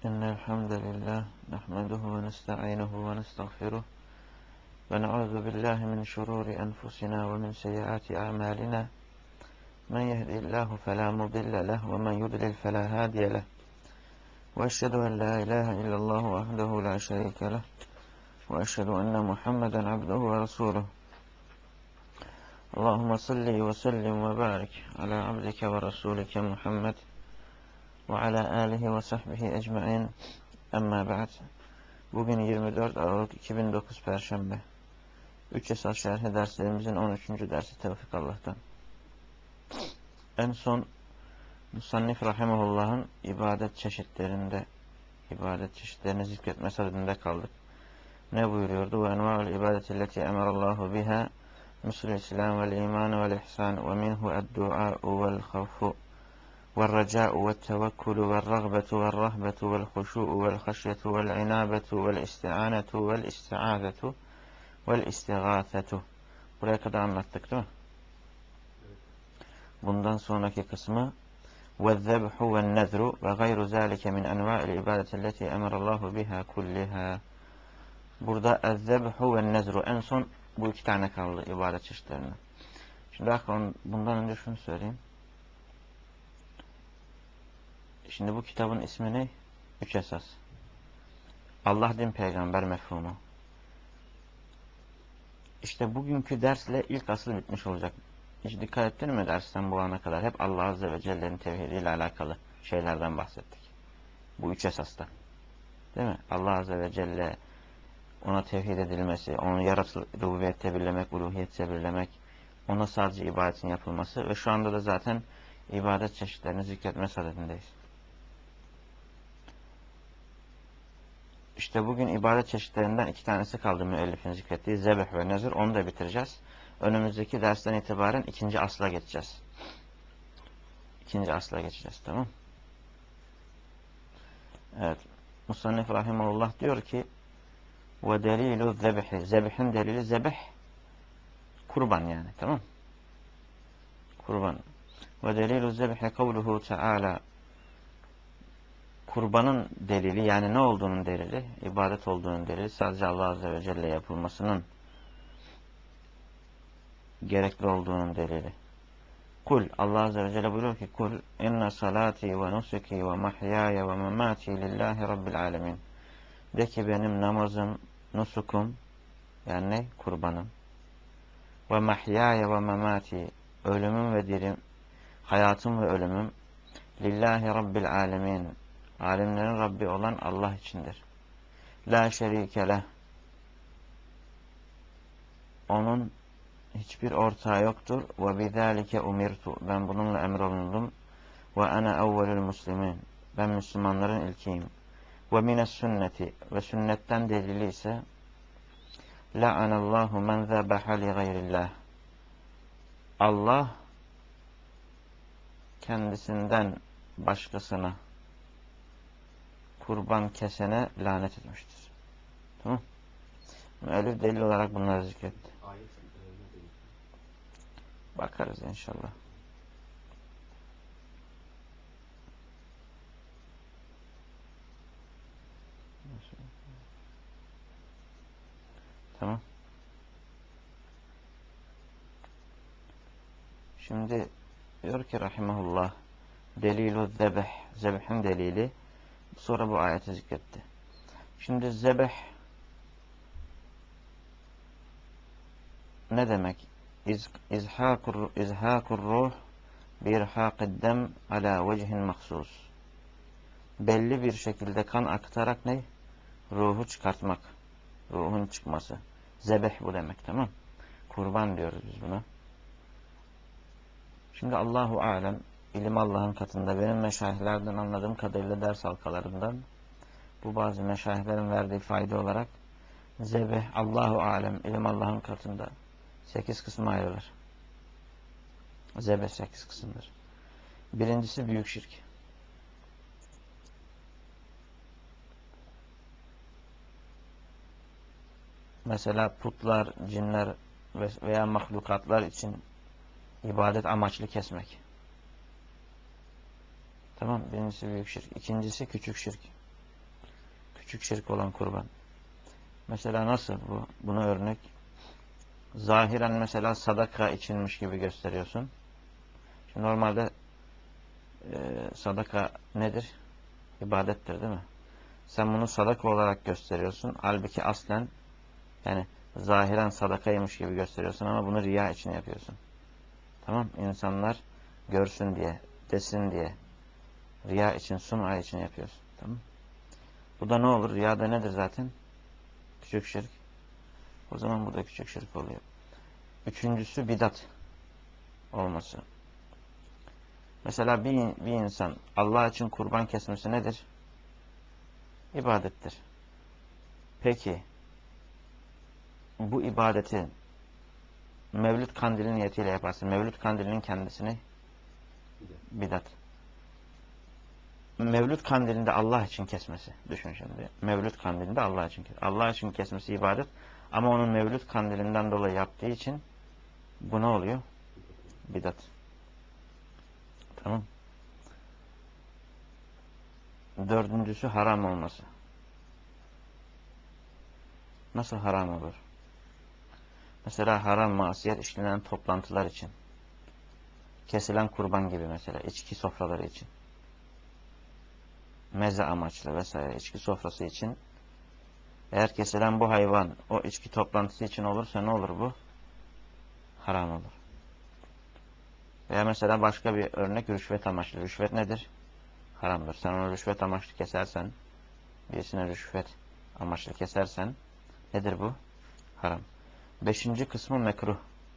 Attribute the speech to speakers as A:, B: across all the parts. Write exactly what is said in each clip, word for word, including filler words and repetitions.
A: إن الحمد لله نحمده ونستعينه ونستغفره ونعوذ بالله من شرور أنفسنا ومن سيئات أعمالنا من يهدي الله فلا مضل له ومن يضلل فلا هادي له وأشهد أن لا إله إلا الله وحده لا شريك له وأشهد أن محمدا عبده ورسوله اللهم صل وسلم وبارك على عبدك ورسولك محمد وعلى آله وصحبه ecmaîn. Amma ba'd. Bugün yirmi dört Aralık iki bin dokuz Perşembe. Üç esas şerhi derslerimizin on üçüncü dersi tevfik Allah'tan. En son Musannif Rahimahullah'ın ibadet çeşitlerinde, ibadet çeşitlerini zikretme sadedinde kaldık. Ne buyuruyordu? Ve enva'ul ibadetilleti emarallahu biha misl-i islam vel iman vel ihsan ve minhu ed-dua'u vel havfu والرجاء والتوكل والرغبة والرهبة والخشوع والخشية والعنابة والاستعانة والاستعاذة والاستغاثة. Buraya kadar anlattık değil mi? Bundan sonraki kısmı وَالذَّبْحُ وَالنَّذْرُ وَغَيْرُ ذَٰلِكَ مِنْ أَنْوَاءِ الْعِبَادَةِ الَّتِي أَمَرَ اللّٰهُ بِهَا كُلِّهَا. Burada اَذَّبْحُ وَالنَّذْرُ en son bu iki tane kaldı ibadet çeşitlerinden. Şimdi bundan önce şunu söyleyeyim. Şimdi bu kitabın ismi ne? Üç esas. Allah, din, peygamber mefhumu. İşte bugünkü dersle ilk asıl bitmiş olacak. Hiç dikkat ettin mi dersten bu ana kadar? Hep Allah Azze ve Celle'nin tevhidiyle alakalı şeylerden bahsettik. Bu üç esasta. Değil mi? Allah Azze ve Celle, ona tevhid edilmesi, onu yaratı rububiyette birlemek, uluhiyette birlemek, ona sadece ibadetin yapılması ve şu anda da zaten ibadet çeşitlerini zikretme sadedindeyiz. İşte bugün ibadet çeşitlerinden iki tanesi kaldı müellifin zikrettiği zebih ve nezir. Onu da bitireceğiz. Önümüzdeki dersten itibaren ikinci asla geçeceğiz. İkinci asla geçeceğiz, tamam. Evet. Musannif Rahimullah diyor ki ve delilu zebihi. Zebihin delili zebih kurban yani, tamam. Kurban. Ve delilu zebihi kavluhu teala. Kurbanın delili, yani ne olduğunun delili, ibadet olduğunun delili, sadece Allah Azze ve Celle yapılmasının gerekli olduğunun delili. Kul, Allah Azze ve Celle buyuruyor ki kul inne salati ve nusuki ve mahyaya ve memati lillahi rabbil alemin. De ki benim namazım, nusukum, yani ne? Kurbanım. Ve mahyaya ve memati, ölümüm ve dirim, hayatım ve ölümüm lillahi rabbil alemin, alemlerin Rabbi olan Allah içindir. La şerike leh, onun hiçbir ortağı yoktur. Ve bizalike umirtu, ben bununla emrolundum. Ve ana evvelül muslimin, ben Müslümanların ilkiyim. Ve mines sünneti, ve sünnetten delili ise la'anallahu men zebaha li gayrillah, Allah kendisinden başkasına kurban kesene lanet etmiştir. Tamam. Müellif delil olarak bunları zikretti. Bakarız inşallah. Tamam. Şimdi diyor ki rahimahullah delilu zebih, zebihin delili, sonra bu ayeti zikretti. Şimdi zebih ne demek? İz, izhakur, izhakur ruh birhaqid dem ala vecihin mahsus. Belli bir şekilde kan aktarak ne? Ruhu çıkartmak. Ruhun çıkması. Zebih bu demek, tamam. Kurban diyoruz biz buna. Şimdi Allahu alem, ilim Allah'ın katında. Benim meşayihlerden anladığım kadarıyla ders halkalarından, bu bazı meşayihlerin verdiği fayda olarak zebih, Allahu alem, ilim Allah'ın katında sekiz kısma ayrılır. Zebih sekiz kısımdır. Birincisi büyük şirk. Mesela putlar, cinler veya mahlukatlar için ibadet amaçlı kesmek. Tamam, birincisi büyük şirk. İkincisi küçük şirk. küçük şirk olan kurban. Mesela nasıl bu? Buna örnek. Zahiren mesela sadaka içinmiş gibi gösteriyorsun. Şimdi normalde e, sadaka nedir? İbadettir değil mi? Sen bunu sadaka olarak gösteriyorsun. Halbuki aslen yani zahiren sadakaymış gibi gösteriyorsun ama bunu riya için yapıyorsun. Tamam? İnsanlar görsün diye, desin diye. Riya için, sum'a için yapıyorsun. Tamam? Bu da ne olur? Riya da nedir zaten? Küçük şirk. O zaman bu da küçük şirk oluyor. Üçüncüsü bidat olması. Mesela bir, bir insan Allah için kurban kesmesi nedir? İbadettir. Peki bu ibadeti Mevlüt kandili niyetiyle yaparsın. Mevlüt kandilinin kendisini bidat. Mevlüt kandilinde Allah için kesmesi. Düşün şimdi. Mevlüt kandilinde Allah için kesmesi. Allah için kesmesi ibadet. Ama onun Mevlüt kandilinden dolayı yaptığı için bu ne oluyor? Bidat. Tamam. Dördüncüsü haram olması. Nasıl haram olur? Mesela haram masiyet işlenen toplantılar için. Kesilen kurban gibi mesela. İçki sofraları için. Meze amaçlı vesaire. İçki sofrası için. Eğer kesilen bu hayvan o içki toplantısı için olursa ne olur bu? Haram olur. Veya mesela başka bir örnek rüşvet amaçlı. Rüşvet nedir? Haramdır. Sen onu rüşvet amaçlı kesersen, birisine rüşvet amaçlı kesersen nedir bu? Haram. Beşinci kısmı mekruh.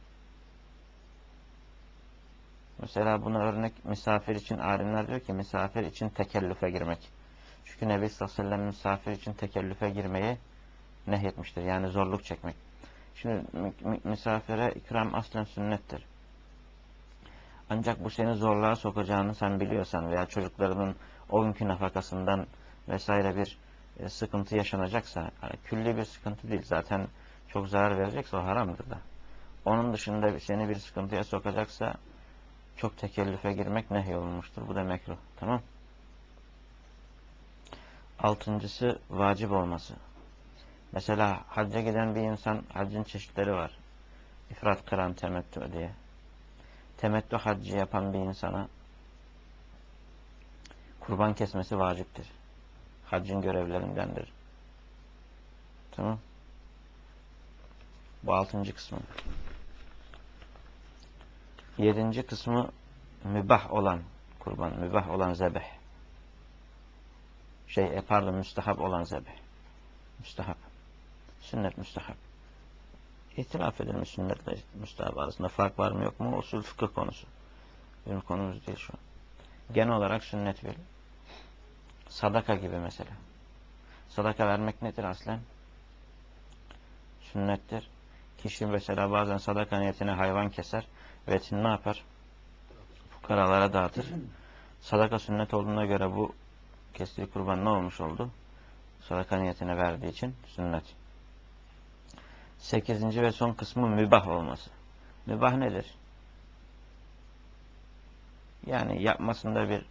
A: Mesela buna örnek misafir için alimler diyor ki misafir için tekellüfe girmek. Çünkü Nebi sallallahu aleyhi ve sellem misafir için tekellüfe girmeyi nehyetmiştir. Yani zorluk çekmek. Şimdi misafire ikram aslen sünnettir. Ancak bu seni zorluğa sokacağını sen biliyorsan veya çocuklarının o günkü nafakasından vesaire bir e, sıkıntı yaşanacaksa, yani külli bir sıkıntı değil zaten çok zarar verecekse o haramdır da. Onun dışında seni bir sıkıntıya sokacaksa çok tekellüfe girmek nehyolunmuştur. Bu da mekruh. Tamam. Altıncısı vacip olması. Mesela hacca giden bir insan, haccın çeşitleri var. İfrat, kıran, temettü diye. Temettü haccı yapan bir insana kurban kesmesi vaciptir. Haccın görevlerindendir. Tamam. Bu altıncı kısmı. Yedinci kısmı mübah olan kurban, mübah olan zebeh. Şey, e, pardon, müstehap olan zebeh. Müstehap. Sünnet müstehap. İhtilaf edilmiş sünnetle müstehap arasında fark var mı yok mu? Usul fıkıh konusu. Bizim konumuz değil şu an. Genel olarak sünnet verin. Sadaka gibi mesela. Sadaka vermek nedir aslen? Sünnettir. Kişi mesela bazen sadaka niyetine hayvan keser ve etini ne yapar? Fukaralara dağıtır. Sadaka sünnet olduğuna göre bu kestiği kurban ne olmuş oldu? Sadaka niyetine verdiği için sünnet. Sekizinci ve son kısmı mübah olması. Mübah nedir? Yani yapmasında bir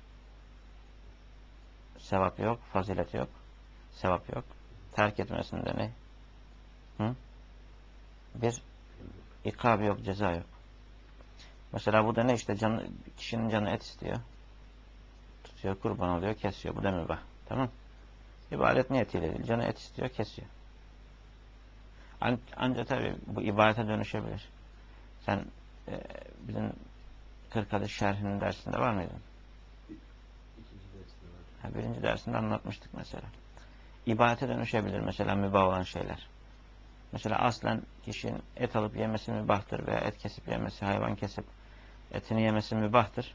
A: sevap yok, fazilet yok, sevap yok. Terk etmesinde ne? Hı? Bir ikab yok, ceza yok. Mesela bu da ne işte canı, kişinin canı et istiyor. Tutuyor, kurban oluyor, kesiyor. Bu da mübah. Tamam. İbadet niyetiyle değil. Canı et istiyor, kesiyor. An ancak tabii bu ibadete dönüşebilir. Sen e, bizim Kırkalı Şerhinin dersinde var mıydın?
B: İkinci dersinde var.
A: Ha, birinci dersinde anlatmıştık mesela. İbadete dönüşebilir mesela mübah olan şeyler. Mesela aslen kişinin et alıp yemesi mübahtır veya et kesip yemesi, hayvan kesip etini yemesi mübahtır.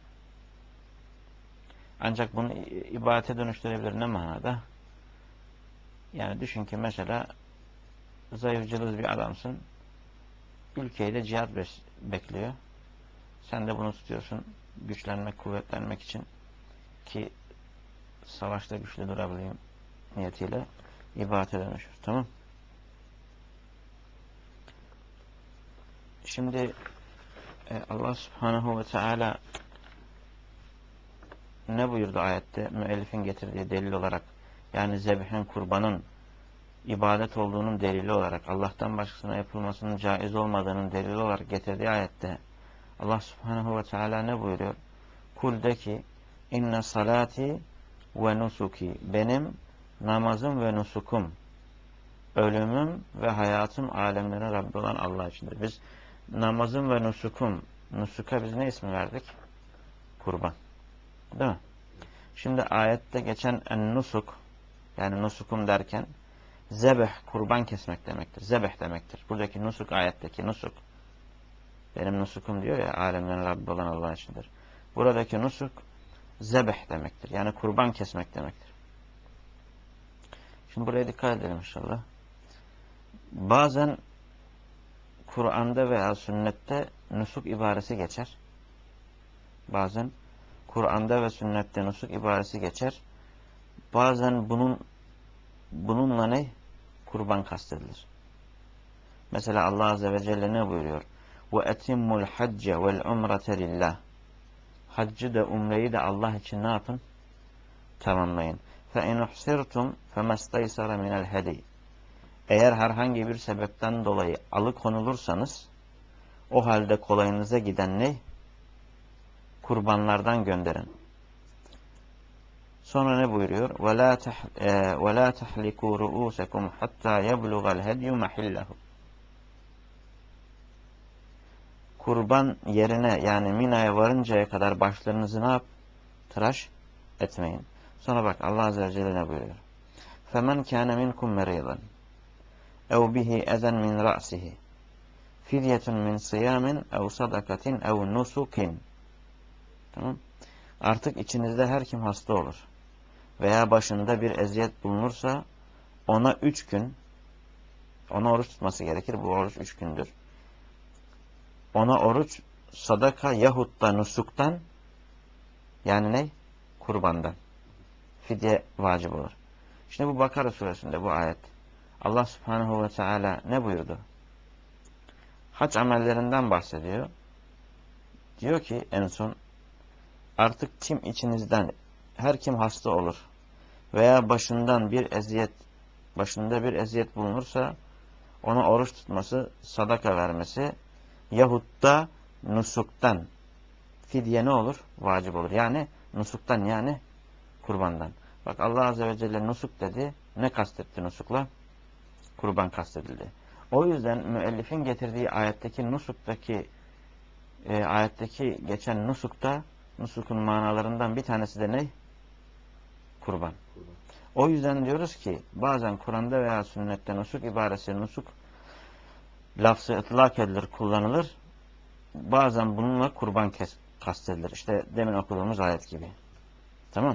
A: Ancak bunu ibadete dönüştürebilir ne manada? Yani düşün ki mesela zayıf cılız bir adamsın. Ülkeyi de cihat bekliyor. Sen de bunu tutuyorsun güçlenmek, kuvvetlenmek için ki savaşta güçlü durabileyim niyetiyle ibadete dönüşür. Tamam. Şimdi Allah Subhanahu ve Teala ne buyurdu ayette? Müellifin getirdiği delil olarak yani zebhin, kurbanın ibadet olduğunun delili olarak, Allah'tan başkasına yapılmasının caiz olmadığının delili olarak getirdiği ayette Allah subhanehu ve teala ne buyuruyor? Kul de ki inne salati ve nusuki, benim namazım ve nusukum, ölümüm ve hayatım alemlerin Rabbi olan Allah içindir. Biz namazım ve nusukum, nusuka biz ne ismi verdik? Kurban. Değil mi? Şimdi ayette geçen en nusuk, yani nusukum derken zebeh, kurban kesmek demektir. Zebeh demektir. Buradaki nusuk, ayetteki nusuk, benim nusukum diyor ya, alemlerin Rabbi olan Allah içindir. Buradaki nusuk zebeh demektir. Yani kurban kesmek demektir. Şimdi buraya dikkat edelim inşallah. Bazen Kur'an'da veya sünnette nusuk ibaresi geçer. Bazen Kur'an'da ve sünnette nusuk ibaresi geçer. Bazen bunun bununla ne? Kurban kastedilir. Mesela Allah Azze ve Celle ne buyuruyor? وَاَتِمُّ الْحَجَّ وَالْعُمْرَةَ لِلّٰهِ Haccı da umreyi de Allah için ne yapın? Tamamlayın. فَاِنْ اُحْسِرْتُمْ فَمَسْتَيْسَرَ مِنَ الْهَدِيِ Eğer herhangi bir sebepten dolayı alıkonulursanız, o halde kolayınıza giden ne? Kurbanlardan gönderin. Sonra ne buyuruyor? وَلَا تَحْلِكُوا رُؤُوسَكُمْ حَتَّى يَبْلُغَ الْهَدْيُ مَحِلَّهُ Kurban yerine, yani Mina'ya varıncaya kadar başlarınızı ne yap? Tıraş etmeyin. Sonra bak Allah Azze ve Celle ne buyuruyor? فَمَنْ كَانَ مِنْكُمْ مَرِيضًا اَوْ بِهِ اَذًا مِنْ رَأْسِهِ فِدْيَةٌ مِنْ صِيَامٍ اَوْ صَدَقَةٍ اَوْ نُسُكٍ Tamam. Artık içinizde her kim hasta olur veya başında bir eziyet bulunursa ona üç gün, ona oruç tutması gerekir. Bu oruç üç gündür. Ona oruç, sadaka yahut da nusuktan, yani ne? Kurbandan. Fidye vacip olur. Şimdi bu Bakara suresinde bu ayet. Allah subhanehu ve teala ne buyurdu? Hac amellerinden bahsediyor. Diyor ki en son, artık kim içinizden her kim hasta olur veya başından bir eziyet, başında bir eziyet bulunursa ona oruç tutması, sadaka vermesi yahut da nusuktan, fidye ne olur? Vacip olur. Yani nusuktan, yani kurbandan. Bak Allah Azze ve Celle nusuk dedi. Ne kastetti nusukla? Kurban kastedildi. O yüzden müellifin getirdiği ayetteki nusuktaki e, ayetteki geçen nusukta, nusukun manalarından bir tanesi de ne? Kurban. Kurban. O yüzden diyoruz ki bazen Kur'an'da veya sünnette nusuk ibaresi, nusuk lafzı ıtlak edilir, kullanılır. Bazen bununla kurban kes, kastedilir. İşte demin okuduğumuz ayet gibi. Tamam.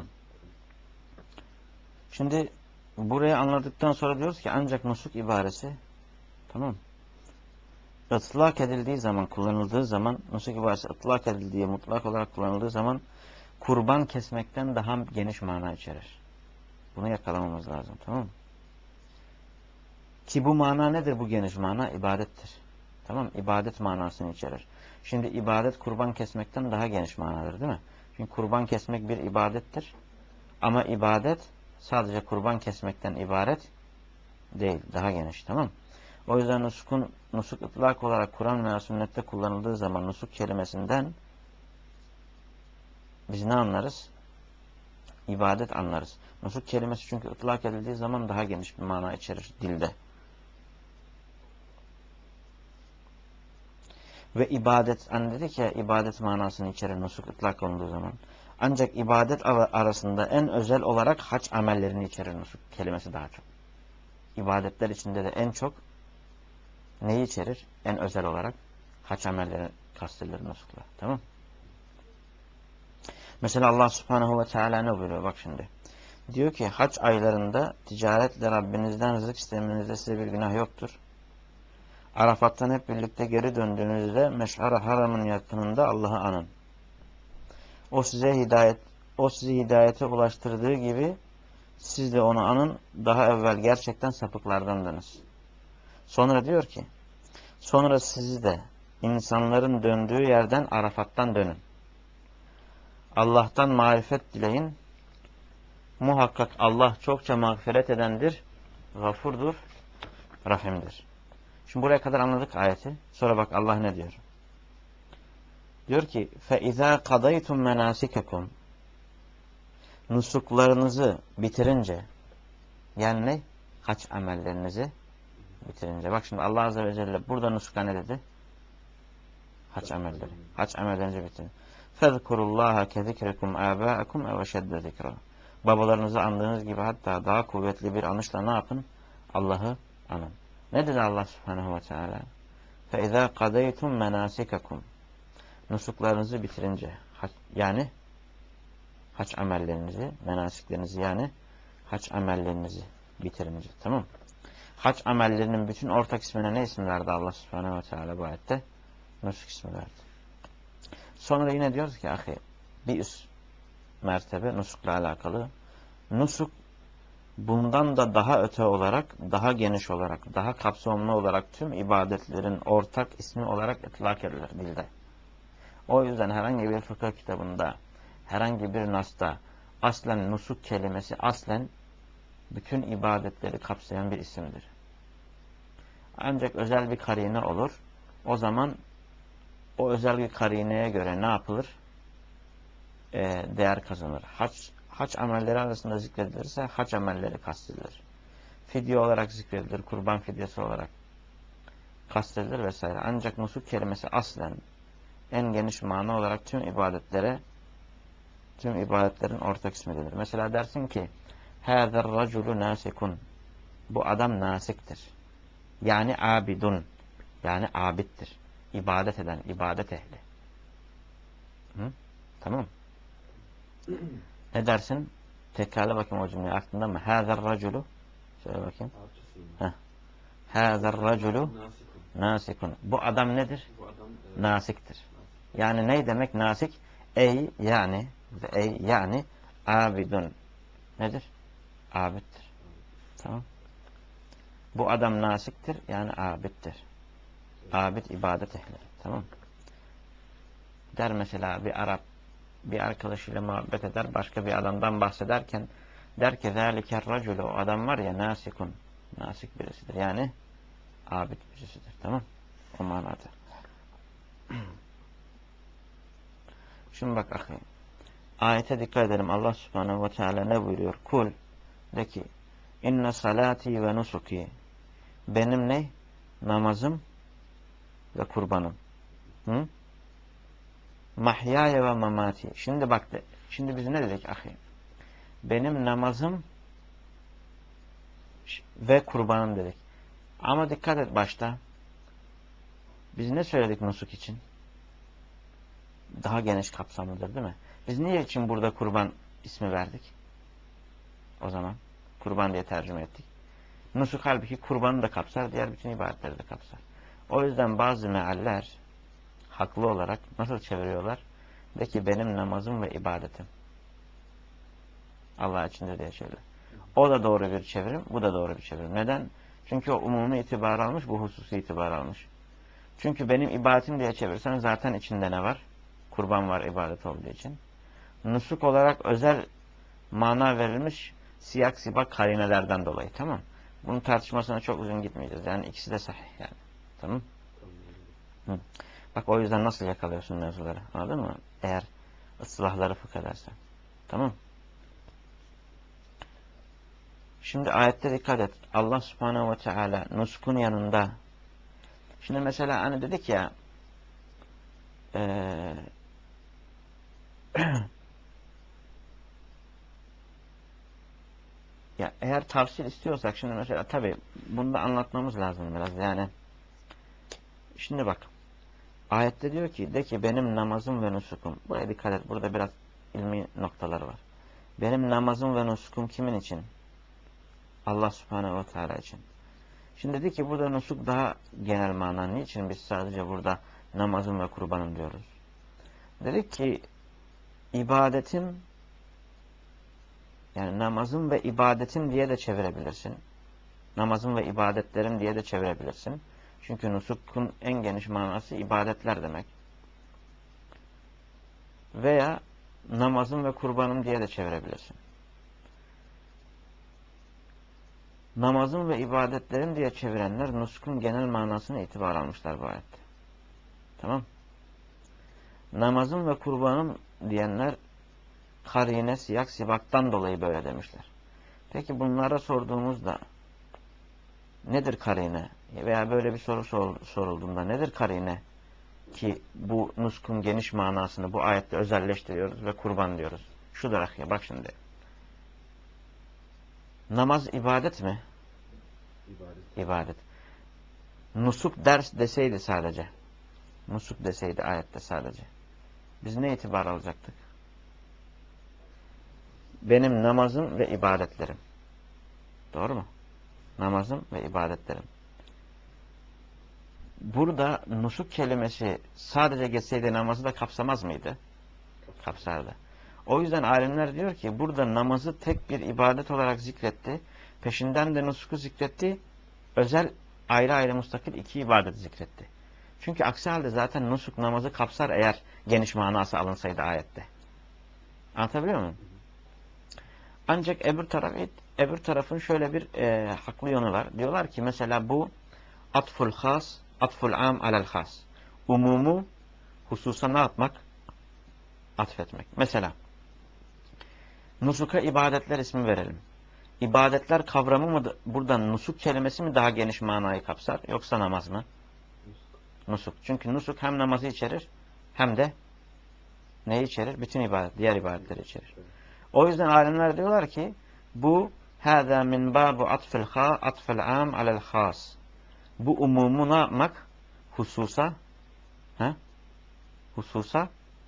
A: Şimdi burayı anladıktan sonra diyoruz ki ancak nusuk ibaresi, tamam, ıtlak edildiği zaman, kullanıldığı zaman, nusuk ibaresi ıtlak edildiği, mutlak olarak kullanıldığı zaman kurban kesmekten daha geniş mana içerir. Bunu yakalamamız lazım. Tamam mı? Ki bu mana nedir, bu geniş mana? İbadettir. Tamam, ibadet manasını içerir. Şimdi ibadet kurban kesmekten daha geniş manadır, değil mi? Çünkü kurban kesmek bir ibadettir. Ama ibadet sadece kurban kesmekten ibaret değil. Daha geniş. Tamam. O yüzden nusukun, nusuk ıtlak olarak Kur'an veya sünnette kullanıldığı zaman nusuk kelimesinden biz ne anlarız? İbadet anlarız. Nusuk kelimesi çünkü ıtlak edildiği zaman daha geniş bir mana içerir dilde. Ve ibadet, hani dedik ya, ibadet manasını içerir nusuk ıtlak olduğu zaman. Ancak ibadet arasında en özel olarak hac amellerini içerir nusuk kelimesi daha çok. İbadetler içinde de en çok neyi içerir? En özel olarak hac amelleri kastedilir nusukla. Tamam. Mesela Allah subhanehu ve teala ne buyuruyor? Bak şimdi. Diyor ki hac aylarında ticaretle Rabbinizden rızık istemenizde size bir günah yoktur. Arafat'tan hep birlikte geri döndüğünüzde Meş'ar-ı Haram'ın yakınında Allah'ı anın. O size hidayet, o sizi hidayete ulaştırdığı gibi siz de onu anın, daha evvel gerçekten sapıklardandınız. Sonra diyor ki, sonra sizi de insanların döndüğü yerden Arafat'tan dönün. Allah'tan marifet dileyin. Muhakkak Allah çokça mağfiret edendir, gafurdur, rahimdir. Şimdi buraya kadar anladık ayeti. Sonra bak Allah ne diyor? Diyor ki فَاِذَا قَضَيْتُمْ مَنَاسِكَكُمْ Nusuklarınızı bitirince, yani ne? Hac amellerinizi bitirince. Bak şimdi Allah Azze ve Celle burada nusuka ne dedi? Hac amelleri. Hac amellerinizi bitirin. فَذْكُرُوا اللّٰهَ كَذِكْرِكُمْ آبَاءَكُمْ اَوَشَدَّ ذِكْرًا Babalarınızı andığınız gibi hatta daha kuvvetli bir anışla ne yapın? Allah'ı anın. Ne dedi Allah Subhanahu ve Teala? فَاِذَا قَضَيْتُمْ مَنَاسِكَكُمْ Nusuklarınızı bitirince, yani hac amellerinizi, menasiklerinizi yani hac amellerinizi bitirince. Tamam. Hac amellerinin bütün ortak ismine ne isim verdi Allah Subhanahu ve Teala bu ayette? Nusuk ismi verdi. Sonra yine diyoruz ki ahi, bir üst mertebe nusukla alakalı. Nusuk bundan da daha öte olarak, daha geniş olarak, daha kapsamlı olarak tüm ibadetlerin ortak ismi olarak itlak edilir dilde. O yüzden herhangi bir fıkıh kitabında, herhangi bir nasta aslen nusuk kelimesi aslen bütün ibadetleri kapsayan bir isimdir. Ancak özel bir karine olur. O zaman o özel bir karineye göre ne yapılır? Ee, değer kazanır. Hac, hac amelleri arasında zikredilirse hac amelleri kastedilir. Fidye olarak zikredilir, kurban fidyesi olarak kastedilir vesaire. Ancak nusuk kelimesi aslen en geniş mana olarak tüm ibadetlere, tüm ibadetlerin ortak ismidir. Mesela dersin ki hâzer raculu nâsikun bu adam nasiktir. Yani abidun. Yani abittir. İbadet eden, ibadet ehli. Hı? Tamam. Ne dersin? Tekrarla bakayım o cümleyi aklında mı? Hâzer raculu söyle bakayım. Hâzer raculu nasikun. Bu adam nedir?
B: Bu adam e,
A: Nasiktir. Yani ne demek nasik? Ey yani ey yani abidun. Nedir? Abittir. Tamam. Bu adam nasiktir yani abittir. Abid ibadet ehli. Tamam. Der mesela bir Arap bir arkadaşıyla muhabbet eder, başka bir adamdan bahsederken der ki zâliker raculu o adam var ya nasikun. Nasik birisidir. Yani abid birisidir. Tamam. O manada. Şimdi bak ahi. Ayete dikkat edelim. Allah Subhanahu ve Teala ne buyuruyor? Kul de ki inne salati ve nusuki benim ne? Namazım ve kurbanım. Hı? Mahyaya ve mamati. Şimdi bak de. Şimdi biz ne dedik ahi? Benim namazım ve kurbanım dedik. Ama dikkat et başta. Biz ne söyledik nusuk için? Daha geniş kapsamlıdır değil mi? Biz niye için burada kurban ismi verdik? O zaman kurban diye tercüme ettik. Nusuk halbuki kurbanı da kapsar, diğer bütün ibadetleri de kapsar. O yüzden bazı mealler haklı olarak nasıl çeviriyorlar? De ki benim namazım ve ibadetim Allah içindir diye çeviriyor. O da doğru bir çevirim, bu da doğru bir çevirim. Neden? Çünkü o umumi itibar almış, bu hususi itibar almış. Çünkü benim ibadetim diye çevirsen zaten içinde ne var? Kurban var ibadet olduğu için. Nusuk olarak özel mana verilmiş siyak sibak karinelerden dolayı. Tamam. Bunun tartışmasına çok uzun gitmeyeceğiz. Yani ikisi de sahih yani. Tamam. Hı. Bak o yüzden nasıl yakalıyorsun mevzuları. Anladın mı? Eğer ıslahları fıkh edersen. Tamam. Şimdi ayette dikkat et. Allah Subhanahu ve Teala nuskun yanında. Şimdi mesela hani dedik ya eee ya eğer tavsiye istiyorsak şimdi mesela tabi bunu da anlatmamız lazım biraz yani. Şimdi bak ayette diyor ki de ki benim namazım ve nusukum. Buraya dikkat et. Burada biraz ilmi noktalar var. Benim namazım ve nusukum kimin için? Allah Subhanahu ve Teala için. Şimdi dedi ki burada nusuk daha genel mana. Niçin biz sadece burada namazım ve kurbanım diyoruz? Dedik ki ibadetim yani namazım ve ibadetim diye de çevirebilirsin. Namazım ve ibadetlerim diye de çevirebilirsin. Çünkü nusukun en geniş manası ibadetler demek. Veya namazım ve kurbanım diye de çevirebilirsin. namazın ve ibadetlerin diye çevirenler nuskun genel manasını itibar almışlar bu ayette. Tamam. Namazın ve kurbanın diyenler karine, siyak, sibaktan dolayı böyle demişler. Peki bunlara sorduğumuzda nedir karine? Veya böyle bir soru sorulduğunda nedir karine? Ki bu nuskun geniş manasını bu ayette özelleştiriyoruz ve kurban diyoruz. Şudur akıya bak şimdi. Namaz ibadet mi?
B: İbadet.
A: İbadet. Nusuk ders deseydi sadece. Nusuk deseydi ayette sadece. Biz ne itibar alacaktık? Benim namazım ve ibadetlerim. Doğru mu? Namazım ve ibadetlerim. Burada nusuk kelimesi sadece geçseydi namazı da kapsamaz mıydı? Kapsardı. O yüzden alimler diyor ki burada namazı tek bir ibadet olarak zikretti. Peşinden de nusuku zikretti. Özel ayrı ayrı mustakil iki ibadet zikretti. Çünkü aksi halde zaten nusuk namazı kapsar eğer geniş manası alınsaydı ayette. Anlatabiliyor muyum? Ancak öbür taraf, öbür tarafın şöyle bir e, haklı yönü var. Diyorlar ki mesela bu atful has, atful am alel has. Umumu hususa ne yapmak? Atfetmek. Mesela nusuka ibadetler ismi verelim. İbadetler kavramı mı buradan nusuk kelimesi mi daha geniş manayı kapsar yoksa namaz mı? Nusuk. Çünkü nusuk hem namazı içerir hem de neyi içerir? Bütün ibadet, diğer ibadetleri içerir. O yüzden alimler diyorlar ki bu hâzâ min bâbu atfil hâ atfil âm alel hâs. Bu umumu ne yapmak? Hususa he? Hususa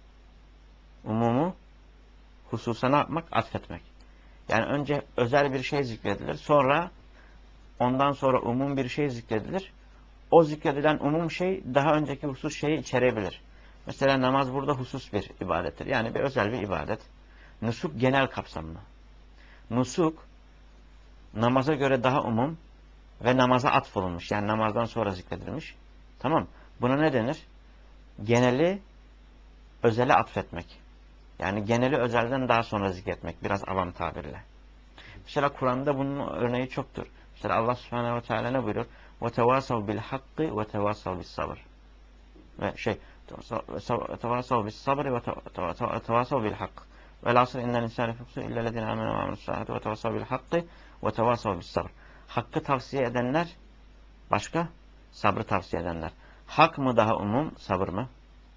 A: umumu hususa ne yapmak? Atfetmek. Yani önce özel bir şey zikredilir. Sonra ondan sonra umum bir şey zikredilir. O zikredilen umum şey daha önceki husus şeyi içerebilir. Mesela namaz burada husus bir ibadettir. Yani bir özel bir ibadet. Nusuk genel kapsamlı. Nusuk namaza göre daha umum ve namaza atfolunmuş. Yani namazdan sonra zikredilmiş. Tamam. Buna ne denir? Geneli özele atfetmek. Yani geneli özelden daha sonra zikretmek. Biraz avam tabirle. Mesela Kur'an'da bunun örneği çoktur. Mesela Allah Subhanahu ve Teala ne buyuruyor? وَتَوَاسَوْ بِالْحَقِّ وَتَوَاسَوْ بِالصَّبْرِ Ve şey تَوَاسَوْ بِالصَّبْرِ وَتَوَاسَوْ بِالْحَقِّ وَالْعَصْرِ اِنَّ الْاِنْسَانَ فِقْسُ اِلَّا الَّذِينَ آمَنُوا وَعَمِلُوا الصَّالِحَاتِ وَتَوَاسَوْ بِالْحَقِّ وَتَوَاسَوْ بِالصَّبْرِ Hakkı tavsiye edenler başka, sabrı tavsiye edenler. Hak mı daha umum, sabır mı?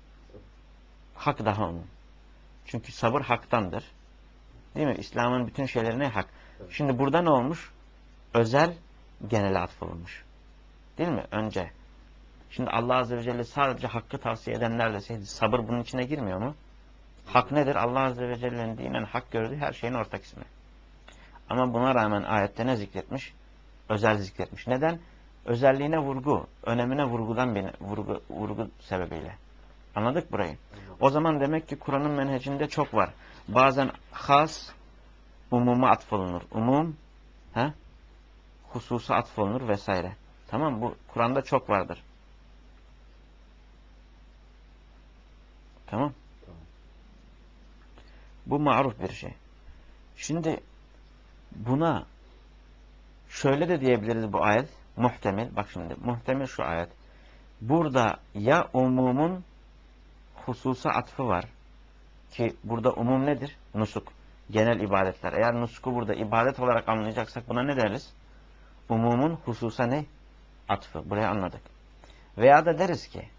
A: Hak daha umum. Çünkü sabır haktandır. Değil mi? İslam'ın bütün şeylerine hak. Şimdi burada ne olmuş? Özel genele atfolunmuş. Değil mi? Önce. Şimdi Allah Azze ve Celle sadece hakkı tavsiye edenler deseydi sabır bunun içine girmiyor mu? Hak nedir? Allah Azze ve Celle'nin dinen hak gördüğü her şeyin ortak ismi. Ama buna rağmen ayette ne zikretmiş? Özel zikretmiş. Neden? Özelliğine vurgu, önemine vurgudan bir vurgu, vurgu sebebiyle. Anladık burayı. O zaman demek ki Kur'an'ın menhecinde çok var. Bazen has umuma atfolunur. Umum he? Hususa atfolunur vesaire. Tamam, bu Kur'an'da çok vardır. Tamam.
B: Tamam.
A: Bu maruf bir şey. Şimdi buna şöyle de diyebiliriz bu ayet. Muhtemel. Bak şimdi. Muhtemel şu ayet. Burada ya umumun hususa atfı var. Ki burada umum nedir? Nusuk. Genel ibadetler. Eğer nusuku burada ibadet olarak anlayacaksak buna ne deriz? Umumun hususa ne? Atfı. Burayı anladık. Veya da deriz ki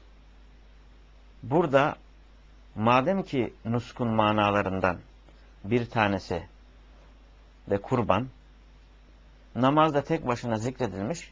A: burada madem ki nuskun manalarından bir tanesi de kurban, namazda tek başına zikredilmiş,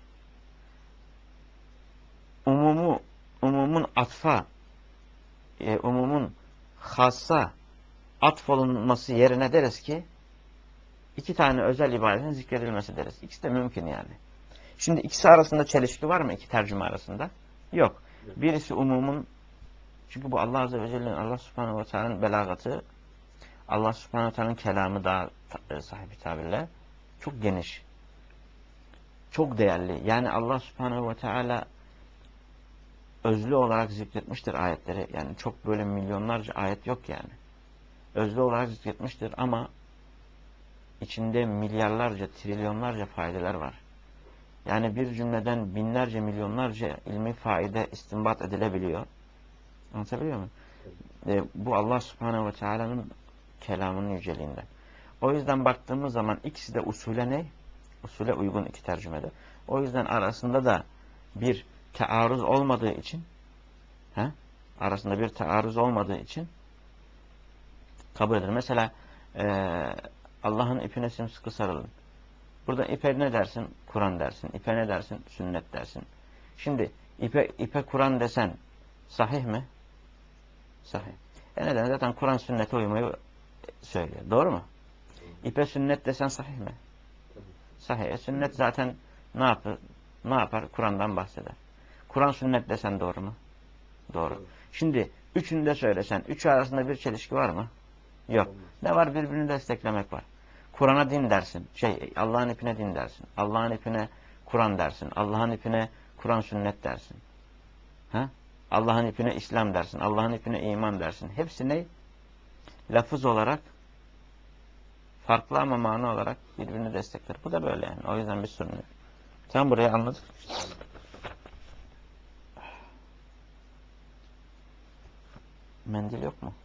A: umumu, umumun atfa, e, umumun hassa atfolunması yerine deriz ki iki tane özel ibadetin zikredilmesi deriz. İkisi de mümkün yani. Şimdi ikisi arasında çelişki var mı iki tercüme arasında? Yok. Birisi umumun, çünkü bu Allah Azze ve Celle'nin, Allah Subhanahu ve Teala'nın belagatı, Allah Subhanahu ve Teala'nın kelamı daha sahibi tabirle çok geniş. Çok değerli. Yani Allah Subhanahu ve Teala özlü olarak zikretmiştir ayetleri. Yani çok böyle milyonlarca ayet yok yani. Özlü olarak zikretmiştir ama içinde milyarlarca, trilyonlarca faydeler var. Yani bir cümleden binlerce, milyonlarca ilmi faide istinbat edilebiliyor. Anlatabiliyor muyum? E, bu Allah Subhanahu ve Teala'nın kelamının yüceliğinden. O yüzden baktığımız zaman ikisi de usule ne? Usule uygun iki tercümede. O yüzden arasında da bir tearruz olmadığı için he? Arasında bir tearruz olmadığı için kabul edilir. Mesela e, Allah'ın ipine sımsıkı sarılın. Burada ipe ne dersin? Kur'an dersin. İpe ne dersin? Sünnet dersin. Şimdi ipe, ipe Kur'an desen sahih mi? Sahih. E neden? Zaten Kur'an sünnete uymayı söylüyor. Doğru mu? İpe sünnet desen sahih mi? Sahih. E, sünnet zaten ne yapar? Ne yapar? Kur'an'dan bahseder. Kur'an sünnet desen doğru mu? Doğru. Şimdi üçünü de söylesen, üçü arasında bir çelişki var mı? Yok. Ne var? Birbirini desteklemek var. Kur'an'a din dersin. Şey, Allah'ın ipine din dersin. Allah'ın ipine Kur'an dersin. Allah'ın ipine Kur'an sünnet dersin. Ha? Allah'ın ipine İslam dersin. Allah'ın ipine iman dersin. Hepsi ne? Lafız olarak farklı ama mana olarak birbirini destekler. Bu da böyle yani. O yüzden bir sorun yok. Sen burayı anladık. Mendil yok mu?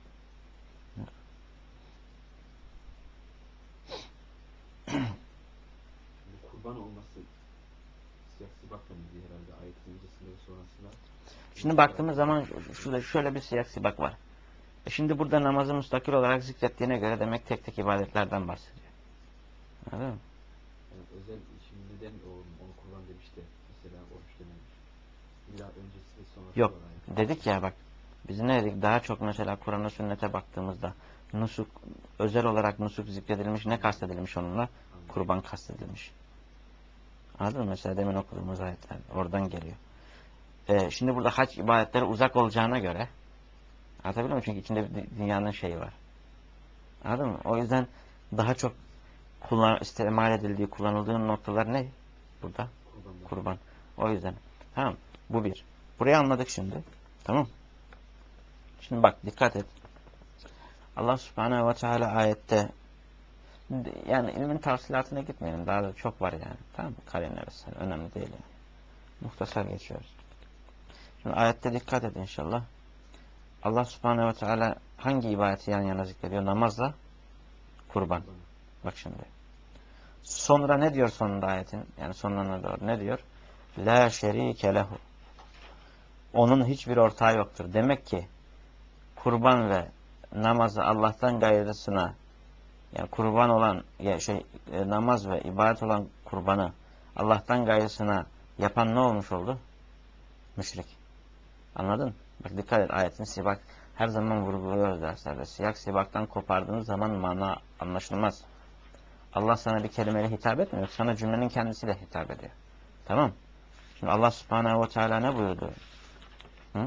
B: Kurban olması siyasi bakmamızı herhalde ayetin öncesinde ve sonrasında.
A: Şimdi baktığımız zaman şurada şöyle bir siyak sibak var. E şimdi burada namazı müstakil olarak zikrettiğine göre demek tek tek ibadetlerden bahsediyor. Anladın mı?
B: Yani özel şimdi neden o, onu kurban demişti? Mesela oruç dememiş. İlla öncesi ve sonrası
A: Yok.
B: var ayet.
A: Dedik ya bak. Biz ne dedik? Daha çok mesela Kur'an'a sünnete baktığımızda nusuk, özel olarak nusuk zikredilmiş. Ne kastedilmiş onunla?
B: Anladım.
A: Kurban kastedilmiş. Anladın mı? Mesela demin okuduğumuz ayetler. Oradan geliyor. Ee, şimdi burada hac ibadetleri uzak olacağına göre anlatabiliyor muyum? Çünkü içinde bir dünyanın şeyi var. Anladın mı? O yüzden daha çok kullan, istimal edildiği, kullanıldığı noktalar ne? Burada?
B: Kurbanlar.
A: Kurban. O yüzden. Tamam. Bu bir. Burayı anladık şimdi. Tamam. Şimdi bak dikkat et. Allah Subhanahu ve Teala ayette yani ilmin tafsilatına gitmeyelim. Daha da çok var yani. Tamam mı? Kalemler vesaire. Önemli değil yani. Muhtasar geçiyoruz. Şimdi ayette dikkat et inşallah. Allah Subhanahu ve Teala hangi ibadeti yan yana zikrediyor? Namazla kurban.
B: Kurban.
A: Bak şimdi. Sonra ne diyor sonunda ayetin? Yani sonuna doğru ne diyor? La şerike lehu. Onun hiçbir ortağı yoktur. Demek ki kurban ve namazı Allah'tan gayrısına yani kurban olan ya şey e, namaz ve ibadet olan kurbanı Allah'tan gayrısına yapan ne olmuş oldu? Müşrik. Anladın? Bak dikkat et ayetin sibak her zaman vurguluyoruz derslerde. Siyak sibaktan kopardığınız zaman mana anlaşılmaz. Allah sana bir kelimeyle hitap etmiyor. Sana cümlenin kendisiyle hitap ediyor. Tamam. Şimdi Allah Subhanahu ve Teala ne buyurdu? Hı?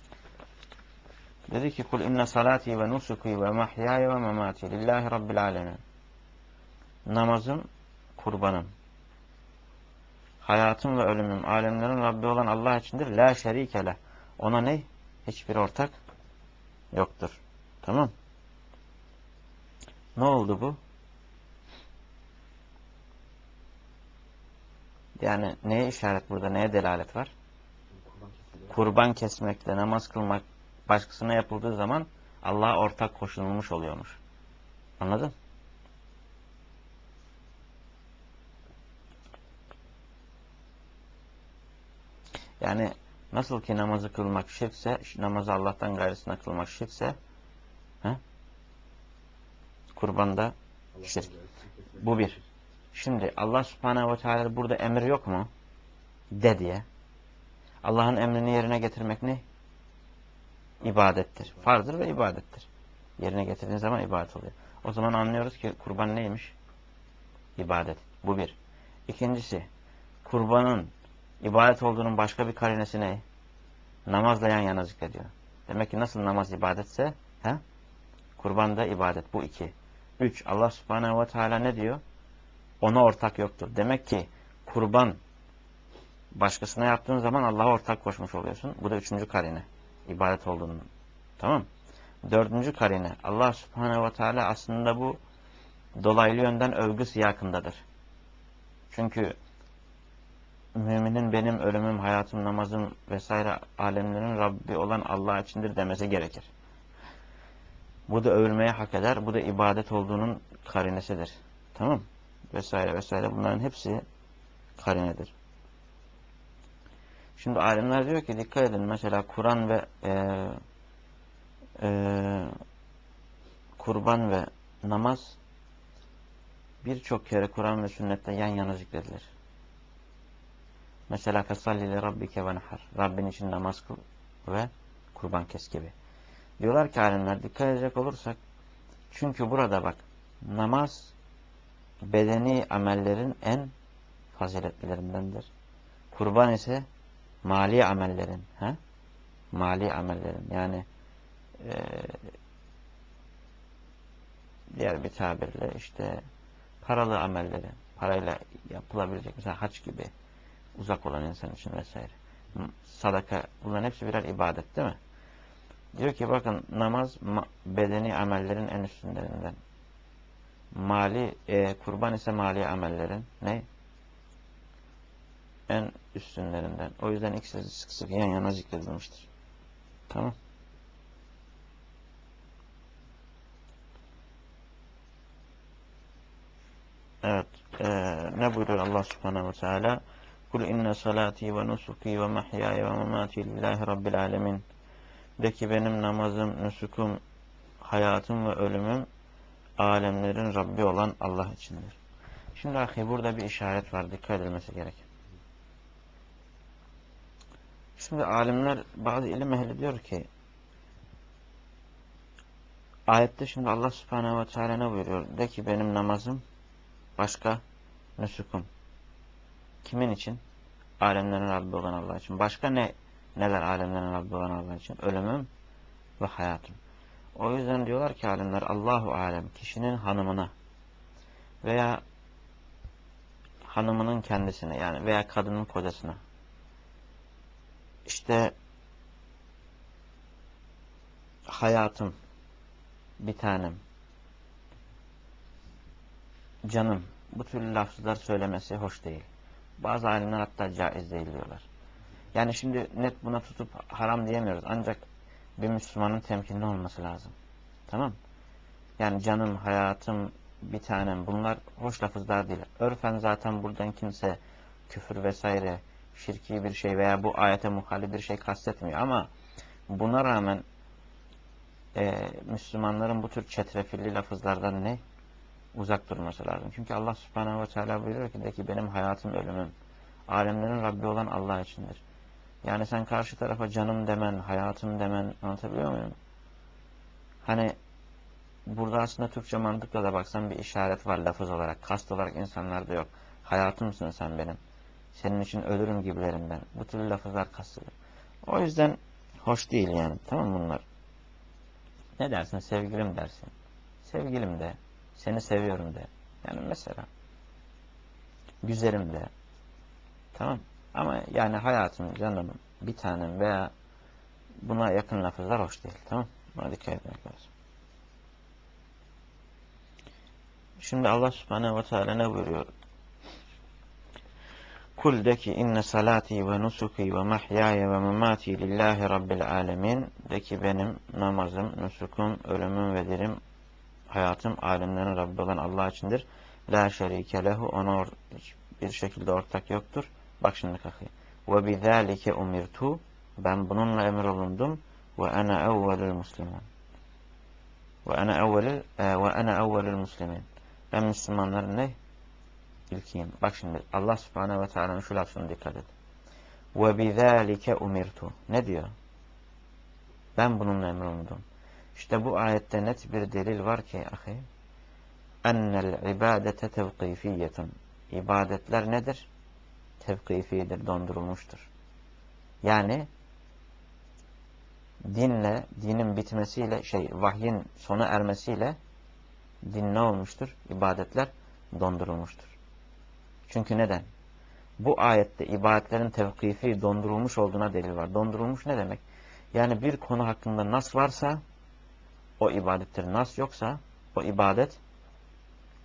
A: Dedi ki kul inne salati ve nusuki ve mahyaya ve memati lillahi rabbil alemin. Namazım, kurbanım, hayatım ve ölümüm, alemlerin Rabbi olan Allah içindir. La şerike leh. Ona ne? Hiçbir ortak yoktur. Tamam. Ne oldu bu? Yani neye işaret burada? Neye delalet var?
B: Kurban kesilir.
A: Kurban kesmekle namaz kılmak başkasına yapıldığı zaman Allah'a ortak koşulmuş oluyormuş. Anladın? Yani nasıl ki namazı kılmak şirkse, namazı Allah'tan gayrısına kılmak şirkse, he? Kurban da şirk. Bu bir. Şimdi Allah Subhanahu ve Teala burada emir yok mu? De diye. Allah'ın emrini yerine getirmek ne? İbadettir. Farzdır ve ibadettir. Yerine getirdiğin zaman ibadet oluyor. O zaman anlıyoruz ki kurban neymiş? İbadet. Bu bir. İkincisi, kurbanın ibadet olduğunun başka bir karinesi ne? Namazla yan yana zikrediyor. Demek ki nasıl namaz ibadetse, he? Kurban da ibadet. Bu iki. Üç. Allah Subhanahu ve Teala ne diyor? Ona ortak yoktur. Demek ki kurban başkasına yaptığın zaman Allah'a ortak koşmuş oluyorsun. Bu da üçüncü karine. İbadet olduğunu. Tamam. Dördüncü karine. Allah Subhanahu ve Teala aslında bu dolaylı yönden övgü siyakındadır. Çünkü müminin benim ölümüm, hayatım, namazım vesaire alemlerin Rabbi olan Allah içindir demesi gerekir. Bu da övülmeye hak eder. Bu da ibadet olduğunun karinesidir. Tamam? Vesaire vesaire. Bunların hepsi karinedir. Şimdi alimler diyor ki dikkat edin. Mesela Kur'an ve e, e, kurban ve namaz birçok kere Kur'an ve sünnette yan yana zikredilir. Mesela fesalli li rabbike ve nehar. Rabbin için namaz kıl ve kurban kes gibi. Diyorlar ki alimler dikkat edecek olursak çünkü burada bak namaz bedeni amellerin en faziletlilerindendir. Kurban ise mali amellerin he? Mali amellerin yani e, diğer bir tabirle işte paralı amelleri, parayla yapılabilecek mesela hac gibi uzak olan insan için vesaire. Sadaka bunların hepsi birer ibadet değil mi? Diyor ki bakın namaz bedeni amellerin en üstünlerinden. Mali e, kurban ise mali amellerin ne? En üstünlerinden. O yüzden ikisi sık sık yan yana zikredilmiştir. Tamam. Evet. E, ne buyuruyor Allah Subhanahu ve Teala? Kul inne salati ve nusuki ve mahyaya ve mamati lillahi rabbil alemin. De ki benim namazım, nusukum, hayatım ve ölümüm alemlerin Rabbi olan Allah içindir. Şimdi ahi burada bir işaret var. Dikkat edilmesi gerek. Şimdi alimler bazı ilim ehli diyor ki ayette şimdi Allah Subhanahu ve Teala ne buyuruyor? De ki benim namazım başka nusukum. Kimin için? Alemlerin Rabbi olan Allah için. Başka ne? Neler alemlerin Rabbi olan Allah için? Ölümüm ve hayatım. O yüzden diyorlar ki alimler Allahu alem kişinin hanımına veya hanımının kendisine yani veya kadının kocasına işte hayatım bir tanem canım bu türlü lafızlar söylemesi hoş değil. Bazı alimler hatta caiz değil diyorlar. Yani şimdi net buna tutup haram diyemiyoruz. Ancak bir Müslümanın temkinli olması lazım. Tamam. Yani canım, hayatım, bir tanem bunlar hoş lafızlar değil. Örfen zaten buradan kimse küfür vesaire şirki bir şey veya bu ayete muhalif bir şey kastetmiyor. Ama buna rağmen e, Müslümanların bu tür çetrefilli lafızlardan ne? Uzak durması lazım. Çünkü Allah Subhanahu ve Teala buyuruyor ki de ki benim hayatım ölümüm. Alemlerin Rabbi olan Allah içindir. Yani sen karşı tarafa canım demen, hayatım demen anlatabiliyor muyum? Hani burada aslında Türkçe mantıkla da baksan bir işaret var lafız olarak. Kast olarak insanlarda yok. Hayatımsın sen benim. Senin için ölürüm gibilerinden. Bu türlü lafızlar kastedilir. O yüzden hoş değil yani. Tamam bunlar. Ne dersin? Sevgilim dersin. Sevgilim de. Seni seviyorum de. Yani mesela. Güzelim de. Tamam. Ama yani hayatım, canım, bir tanem veya buna yakın lafızlar hoş değil. Tamam. Buna dikkat etmek lazım. Şimdi Allah Subhanahu ve Teala ne buyuruyor? Kul de ki inne salati ve nusuki ve mahyaya ve memati lillahi rabbil alemin. De ki benim namazım, nusukum, ölümüm ve dirim, hayatım alemlerin Rabbi olan Allah içindir. La şerike lehu, ona bir şekilde ortak yoktur. Bak şimdi kakı. Ve bizalike umirtu, ben bununla emrolundum. Ve ana evvelül muslimin. Ve ana evvelül ve ana evvelül muslimin. Ben Müslümanların ne? İlkiyim. Bak şimdi Allah Subhanahu ve Teala'nın şu lafzına dikkat et. Ve bizalike umirtu. Ne diyor? Ben bununla emrolundum. İşte bu ayette net bir delil var ki ahi. Ennel ibadete tevkifiyetun. İbadetler nedir? Tevkifidir, dondurulmuştur. Yani dinle, dinin bitmesiyle, şey, vahyin sona ermesiyle din ne olmuştur? İbadetler dondurulmuştur. Çünkü neden? Bu ayette ibadetlerin tevkifi, dondurulmuş olduğuna delil var. Dondurulmuş ne demek? Yani bir konu hakkında nas varsa o ibadettir. Nas yoksa o ibadet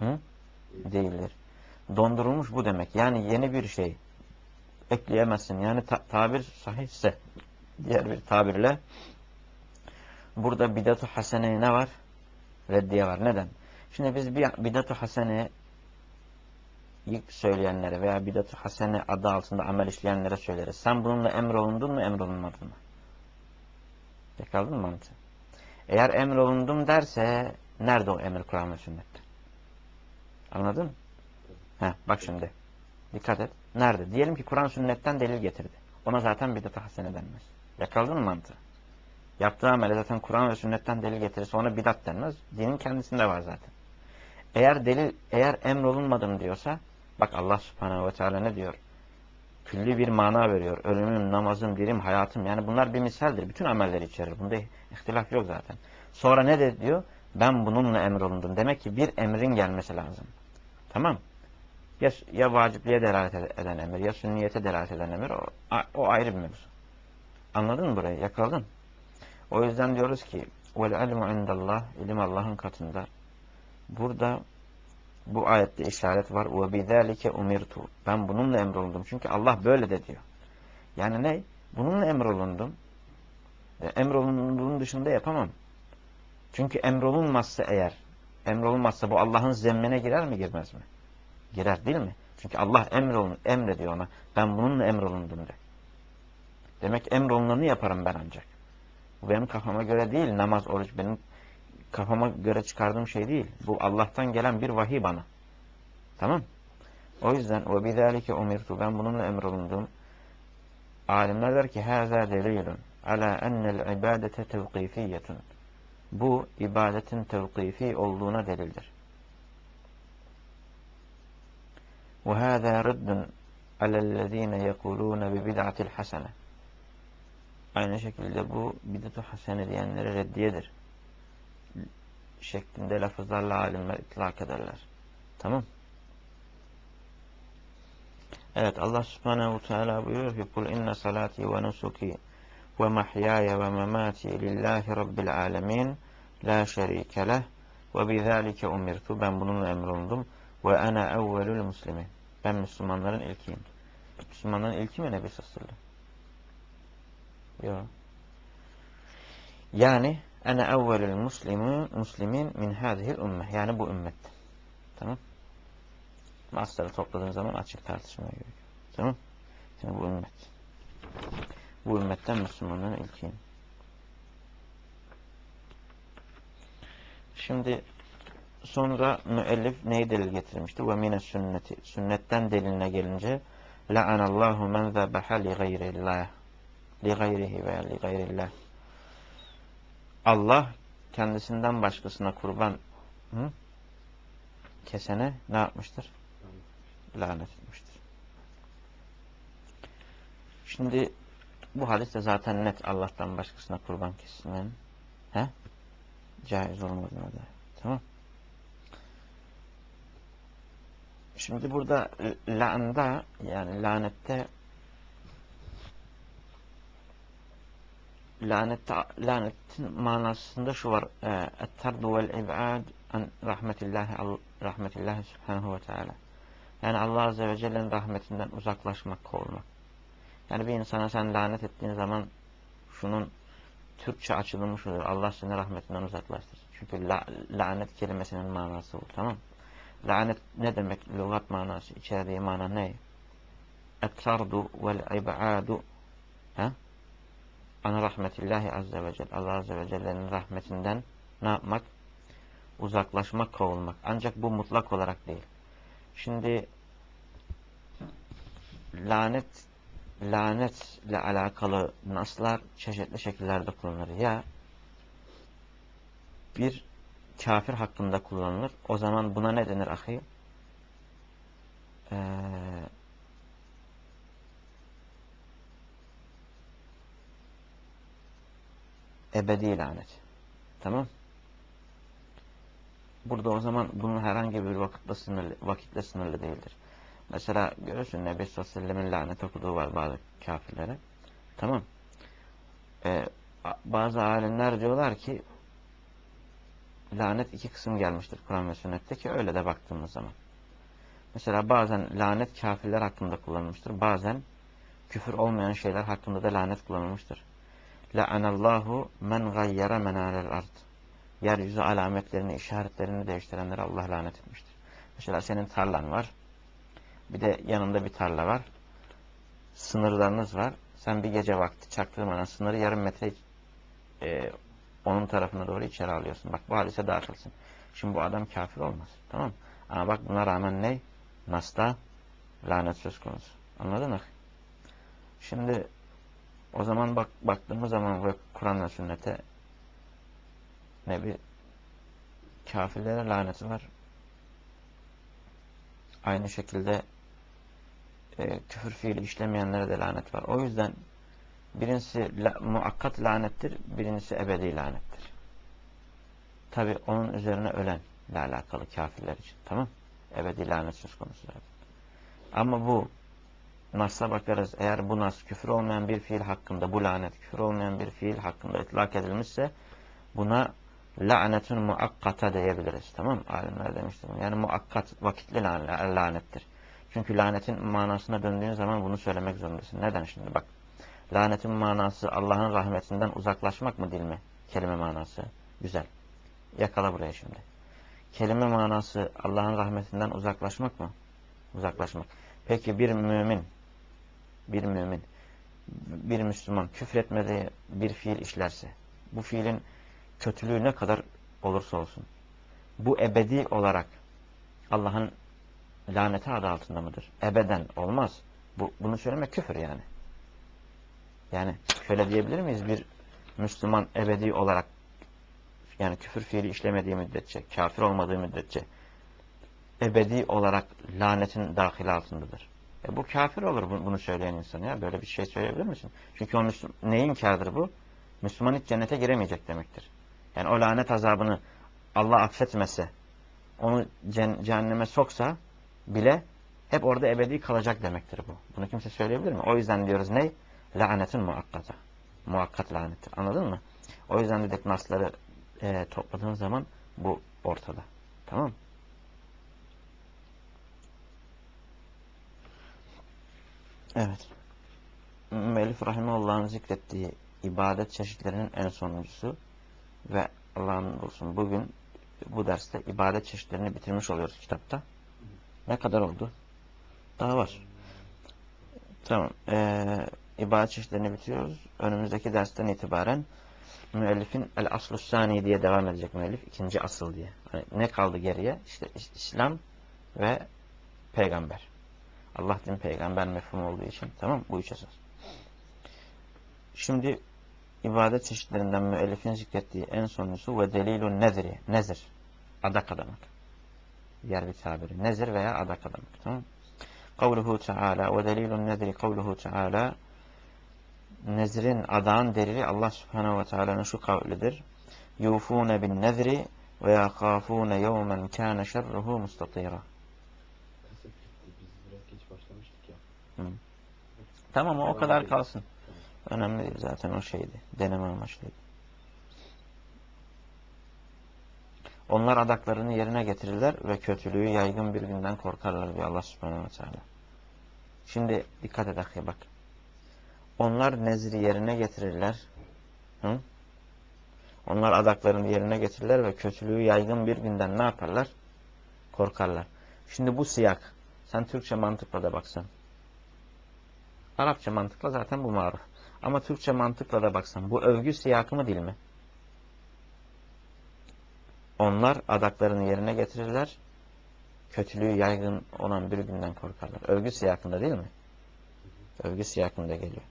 A: Hı? Değildir. Dondurulmuş bu demek. Yani yeni bir şey ekleyemezsin. Yani ta tabir sahihse, diğer bir tabirle burada bidat-ı haseneye ne var? Reddiye var. Neden? Şimdi biz bir bidat-ı haseneye söyleyenlere veya bidat-ı hasene adı altında amel işleyenlere söyleriz. Sen bununla emrolundun mu, emrolunmadın mı? Yakaldın mı mantığı? Eğer emrolundum derse nerede o emir Kur'an ve sünnette? Anladın mı? Heh, bak şimdi. Dikkat et. Nerede? Diyelim ki Kur'an sünnetten delil getirdi. Ona zaten bidat-ı hasene denmez. Yakaldın mı mantığı? Yaptığı amele zaten Kur'an ve sünnetten delil getirirse ona bidat denmez. Dinin kendisinde var zaten. Eğer delil, eğer emrolunmadım diyorsa, bak Allah subhanehu ve teala ne diyor? Külli bir mana veriyor. Ölümüm, namazım, dirim, hayatım. Yani bunlar bir misaldir. Bütün amelleri içerir. Bunda ihtilaf yok zaten. Sonra ne de diyor? Ben bununla emrolundum. Demek ki bir emrin gelmesi lazım. Tamam. Ya, ya vacipliğe delalet eden emir, ya sünniyete delalet eden emir. O, o ayrı bir mevzu. Anladın mı burayı? Yakaladın. O yüzden diyoruz ki وَالْعَلْمُ عِنْدَ اللّٰهِ İlim Allah'ın katında. Burada bu ayette işaret var. وَبِذَٰلِكَ umirtu. Ben bununla emrolundum. Çünkü Allah böyle de diyor. Yani ne? Bununla emrolundum. E, emrolunduğun dışında yapamam. Çünkü emrolunmazsa eğer, emrolunmazsa bu Allah'ın zemmine girer mi girmez mi? Girer değil mi? Çünkü Allah emrolun, emrediyor ona. Ben bununla emrolundum de. Demek emrolunanı yaparım ben ancak. Bu benim kafama göre değil. Namaz, oruç benim kafama göre çıkardığım şey değil. Bu Allah'tan gelen bir vahiy bana. Tamam. O yüzden o bizalike umirtu, ben bununla emrolundum. Alimler der ki haza delilun ala ennel ibadete tevkifiyetun. Bu ibadetin tevkifi olduğuna delildir. Ve haza reddun alellezine yekulune bi bid'atil hasene. Aynı şekilde bu bid'at-ı hasene diyenlere reddiyedir. Şeklinde lafızlarla alimler itlak ederler. Tamam. Evet, Allah Subhanahu Teala buyuruyor ki kul inne salati ve nusuki ve mahyaya ve memati lillahi rabbil alemin la şerike leh ve bizalike umirtu, ben bununla emrolundum ve ana evvelül muslimin, ben Müslümanların ilkiyim. Müslümanların ilki mi Nebi sallallahu aleyhi ve sellem? Yok. Yani ana evvelül muslimin muslimin min hadihil ümmeh, yani bu ümmet. Tamam. Masları topladığın zaman açık tartışmaya gerekiyor. Tamam. Yani bu ümmet. Bu ümmetten Müslümanların ilkiyim. Şimdi sonra müellif neyi delil getirmişti? Ve mine sünneti. Sünnetten deliline gelince la'anallahu men zebaha li gayrillah. Li gayrihi veya li gayrillah. Allah kendisinden başkasına kurban hı? kesene ne yapmıştır? Lanet etmiştir. Şimdi bu hadis de zaten net, Allah'tan başkasına kurban kesmenin he? Caiz olmadığına dair. Tamam. Şimdi burada la'anda, yani lanette lanette lanetin manasında şu var. Et-tardu vel ib'ad an rahmetillahi rahmetillahi subhanahu ve teala. Yani Allah azze ve celle'nin rahmetinden uzaklaşmak, kovulmak. Yani bir insana sen lanet ettiğin zaman şunun Türkçe açılmış olur. Allah seni rahmetinden uzaklaştır. Çünkü la, lanet kelimesinin manası bu. Tamam. Lanet ne demek? Lügat manası. İçerdiği mana ne? Et-tardu vel ib'adu ha? Ana rahmetillahi azze ve celle. Allah azze ve celle'nin rahmetinden ne yapmak? Uzaklaşmak, kovulmak. Ancak bu mutlak olarak değil. Şimdi lanet lanetle alakalı naslar çeşitli şekillerde kullanılır. Ya bir kafir hakkında kullanılır. O zaman buna ne denir ahi? Ee, ebedi lanet. Tamam. Burada o zaman bunun herhangi bir vakitle sınırlı, vakitle sınırlı değildir. Mesela görürsün Nebi sallallahu aleyhi ve sellem'in lanet okuduğu var bazı kafirlere. Tamam. Ee, bazı alimler diyorlar ki lanet iki kısım gelmiştir Kur'an ve sünnette ki öyle de baktığımız zaman. Mesela bazen lanet kafirler hakkında kullanılmıştır. Bazen küfür olmayan şeyler hakkında da lanet kullanılmıştır. La'anallahu men gayyara menalel ard. Yeryüzü alametlerini, işaretlerini değiştirenlere Allah lanet etmiştir. Mesela senin tarlan var. Bir de yanında bir tarla var. Sınırlarınız var. Sen bir gece vakti çaktırmadan sınırı yarım metre e, onun tarafına doğru içeri alıyorsun. Bak bu hadise dahilsin. Şimdi bu adam kafir olmaz. Tamam mı? Ama bak buna rağmen ne? Nas'ta lanet söz konusu. Anladın mı? Şimdi o zaman bak baktığımız zaman ve Kur'an ve sünnete ne bir kafirlere laneti var. Aynı şekilde e, küfür fiili işlemeyenlere de lanet var. O yüzden birincisi la, muakkat lanettir, birincisi ebedi lanettir. Tabi onun üzerine ölenle alakalı kafirler için. Tamam? Ebedi lanet söz konusu zaten. Ama bu Nas'a bakarız. Eğer bu Nas küfür olmayan bir fiil hakkında, bu lanet küfür olmayan bir fiil hakkında itlak edilmişse buna lanetun muakkata diyebiliriz. Tamam mı? Alimler demiştir. Yani muakkat, vakitli lanettir. Çünkü lanetin manasına döndüğün zaman bunu söylemek zorundasın. Neden şimdi? Bak. Lanetin manası Allah'ın rahmetinden uzaklaşmak mı, değil mi? Kelime manası. Güzel. Yakala buraya şimdi. Kelime manası Allah'ın rahmetinden uzaklaşmak mı? Uzaklaşmak. Peki bir mümin, bir mümin, bir Müslüman küfretmediği bir fiil işlerse, bu fiilin kötülüğü ne kadar olursa olsun, bu ebedi olarak Allah'ın laneti adı altında mıdır? Ebeden olmaz. Bu, bunu söylemek küfür yani. Yani şöyle diyebilir miyiz? Bir Müslüman ebedi olarak, yani küfür fiili işlemediği müddetçe, kafir olmadığı müddetçe ebedi olarak lanetin dahil altındadır. E bu kafir olur bunu söyleyen insan ya. Böyle bir şey söyleyebilir misin? Çünkü o Müslüman, neyin inkarıdır bu? Müslüman hiç cennete giremeyecek demektir. Yani o lanet azabını Allah affetmese, onu cehenneme soksa bile hep orada ebedi kalacak demektir bu. Bunu kimse söyleyebilir mi? O yüzden diyoruz ne? Lanetin muakkata. Muakkat lanettir. Anladın mı? O yüzden dedik nasları e, topladığın zaman bu ortada. Tamam mı? Evet. Müellif Rahimahullah'ın zikrettiği ibadet çeşitlerinin en sonuncusu ve Allah'ın olsun bugün bu derste ibadet çeşitlerini bitirmiş oluyoruz kitapta. Ne kadar oldu? Daha var. Tamam. Ee, ibadet çeşitlerini bitiriyoruz. Önümüzdeki dersten itibaren müellifin el-aslus sani diye devam edecek müellif. İkinci asıl diye. Hani ne kaldı geriye? İşte İslam ve peygamber. Allah din peygamber mefhum olduğu için. Tamam. Bu üç esas. Şimdi ibadet çeşitlerinden müellifin zikrettiği en sonuncusu ve delilun nezri. Nezir. Adak adamak. Diğer bir tabiri. Nezir veya adak adamak. Tamam. Kavluhu Teala ve delilun nezri kavluhu Teala. Nezrin, adağın delili Allah Subhanahu ve Teala'nın şu kavlidir. Yufune bin nezri ve yakafune yevmen kâne şerruhu mustatîra.
B: Kısa bitti. Biz biraz geç başlamıştık ya.
A: Hı. Tamam o, o
B: Devam
A: kadar
B: edelim.
A: kalsın.
B: Tamam.
A: Önemli değil zaten o şeydi. Deneme amaçlıydı. Onlar adaklarını yerine getirirler ve kötülüğü yaygın bir günden korkarlar diyor Allah Subhanahu ve Teala. Şimdi dikkat et ahi bak. Onlar nezri yerine getirirler. Hı? Onlar adaklarını yerine getirirler ve kötülüğü yaygın bir günden ne yaparlar? Korkarlar. Şimdi bu siyak. Sen Türkçe mantıkla da baksan. Arapça mantıkla zaten bu maruf. Ama Türkçe mantıkla da baksan. Bu övgü siyakı mı değil mi? Onlar adaklarını yerine getirirler. Kötülüğü yaygın olan bir günden korkarlar. Övgü siyakında değil mi? Övgü siyakında geliyor.